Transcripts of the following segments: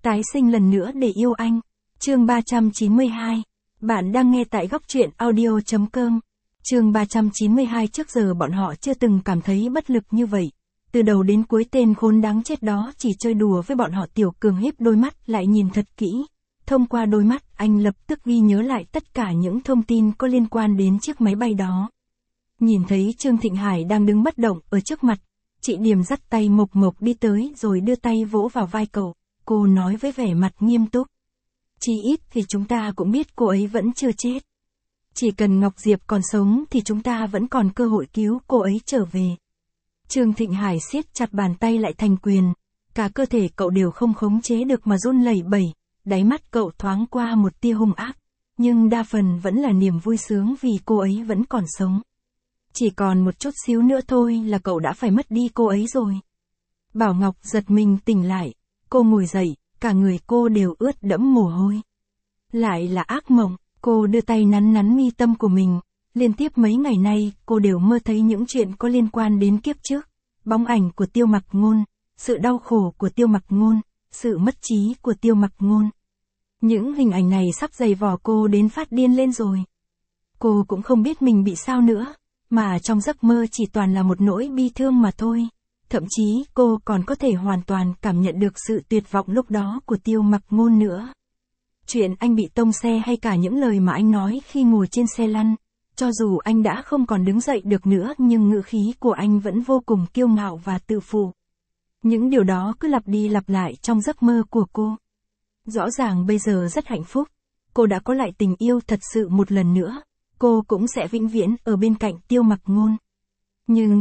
Tái sinh lần nữa để yêu anh. Chương 392. Bạn đang nghe tại góc truyện audio.com. Chương 392. Trước giờ bọn họ chưa từng cảm thấy bất lực như vậy. Từ đầu đến cuối tên khốn đáng chết đó chỉ chơi đùa với bọn họ. Tiểu Cường híp đôi mắt lại nhìn thật kỹ. Thông qua đôi mắt, anh lập tức ghi nhớ lại tất cả những thông tin có liên quan đến chiếc máy bay đó. Nhìn thấy Trương Thịnh Hải đang đứng bất động ở trước mặt, chị Điềm dắt tay Mộc Mộc đi tới rồi đưa tay vỗ vào vai cậu. Cô nói với vẻ mặt nghiêm túc. Chí ít thì chúng ta cũng biết cô ấy vẫn chưa chết. Chỉ cần Ngọc Diệp còn sống thì chúng ta vẫn còn cơ hội cứu cô ấy trở về. Trương Thịnh Hải siết chặt bàn tay lại thành quyền. Cả cơ thể cậu đều không khống chế được mà run lẩy bẩy. Đáy mắt cậu thoáng qua một tia hung ác. Nhưng đa phần vẫn là niềm vui sướng vì cô ấy vẫn còn sống. Chỉ còn một chút xíu nữa thôi là cậu đã phải mất đi cô ấy rồi. Bảo Ngọc giật mình tỉnh lại. Cô ngồi dậy, cả người cô đều ướt đẫm mồ hôi. Lại là ác mộng, cô đưa tay nắn nắn mi tâm của mình. Liên tiếp mấy ngày nay, cô đều mơ thấy những chuyện có liên quan đến kiếp trước. Bóng ảnh của Tiêu Mặc Ngôn, sự đau khổ của Tiêu Mặc Ngôn, sự mất trí của Tiêu Mặc Ngôn. Những hình ảnh này sắp dày vò cô đến phát điên lên rồi. Cô cũng không biết mình bị sao nữa, mà trong giấc mơ chỉ toàn là một nỗi bi thương mà thôi. Thậm chí cô còn có thể hoàn toàn cảm nhận được sự tuyệt vọng lúc đó của Tiêu Mặc Ngôn nữa. Chuyện anh bị tông xe hay cả những lời mà anh nói khi ngồi trên xe lăn. Cho dù anh đã không còn đứng dậy được nữa nhưng ngữ khí của anh vẫn vô cùng kiêu ngạo và tự phụ. Những điều đó cứ lặp đi lặp lại trong giấc mơ của cô. Rõ ràng bây giờ rất hạnh phúc. Cô đã có lại tình yêu thật sự một lần nữa. Cô cũng sẽ vĩnh viễn ở bên cạnh Tiêu Mặc Ngôn. Nhưng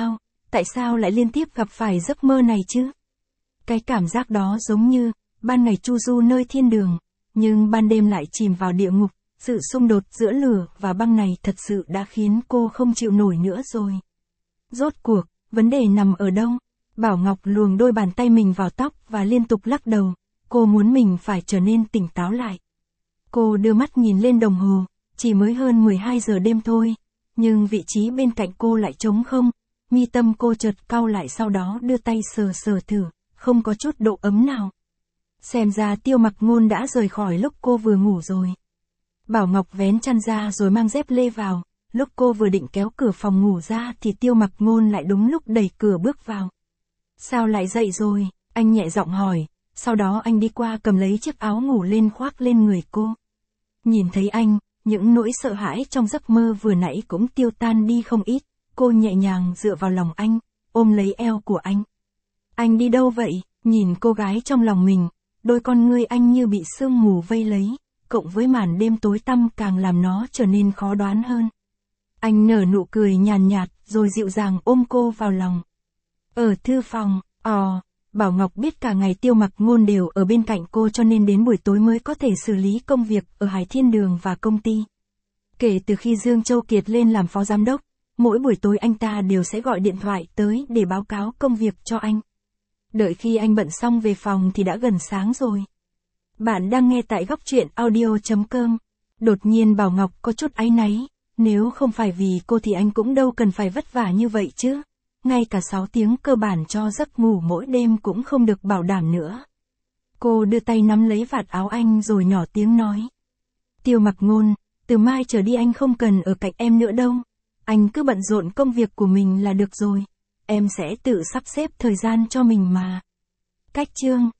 tại sao lại liên tiếp gặp phải giấc mơ này chứ? Cái cảm giác đó giống như, ban ngày chu du nơi thiên đường, nhưng ban đêm lại chìm vào địa ngục. Sự xung đột giữa lửa và băng này thật sự đã khiến cô không chịu nổi nữa rồi. Rốt cuộc, vấn đề nằm ở đâu? Bảo Ngọc luồn đôi bàn tay mình vào tóc và liên tục lắc đầu. Cô muốn mình phải trở nên tỉnh táo lại. Cô đưa mắt nhìn lên đồng hồ, chỉ mới hơn 12 giờ đêm thôi. Nhưng vị trí bên cạnh cô lại trống không. Mi tâm cô chợt cau lại, sau đó đưa tay sờ sờ thử, không có chút độ ấm nào. Xem ra Tiêu Mặc Ngôn đã rời khỏi lúc cô vừa ngủ rồi. Bảo Ngọc vén chăn ra rồi mang dép lê vào. Lúc cô vừa định kéo cửa phòng ngủ ra thì Tiêu Mặc Ngôn lại đúng lúc đẩy cửa bước vào. Sao lại dậy rồi? Anh nhẹ giọng hỏi. Sau đó anh đi qua cầm lấy chiếc áo ngủ lên khoác lên người cô. Nhìn thấy anh, những nỗi sợ hãi trong giấc mơ vừa nãy cũng tiêu tan đi không ít. Cô nhẹ nhàng dựa vào lòng anh, ôm lấy eo của anh. Anh đi đâu vậy? Nhìn cô gái trong lòng mình, đôi con ngươi anh như bị sương mù vây lấy, cộng với màn đêm tối tăm càng làm nó trở nên khó đoán hơn. Anh nở nụ cười nhàn nhạt, rồi dịu dàng ôm cô vào lòng. Ở thư phòng, Bảo Ngọc biết cả ngày Tiêu Mặc Ngôn đều ở bên cạnh cô cho nên đến buổi tối mới có thể xử lý công việc ở Hải Thiên Đường và công ty. Kể từ khi Dương Châu Kiệt lên làm phó giám đốc, mỗi buổi tối anh ta đều sẽ gọi điện thoại tới để báo cáo công việc cho anh. Đợi khi anh bận xong về phòng thì đã gần sáng rồi. Bạn đang nghe tại góc truyện audio.com. Đột nhiên Bảo Ngọc có chút áy náy. Nếu không phải vì cô thì anh cũng đâu cần phải vất vả như vậy chứ. Ngay cả 6 tiếng cơ bản cho giấc ngủ mỗi đêm cũng không được bảo đảm nữa. Cô đưa tay nắm lấy vạt áo anh rồi nhỏ tiếng nói. Tiêu Mặc Ngôn, từ mai trở đi anh không cần ở cạnh em nữa đâu. Anh cứ bận rộn công việc của mình là được rồi. Em sẽ tự sắp xếp thời gian cho mình mà. Cách chương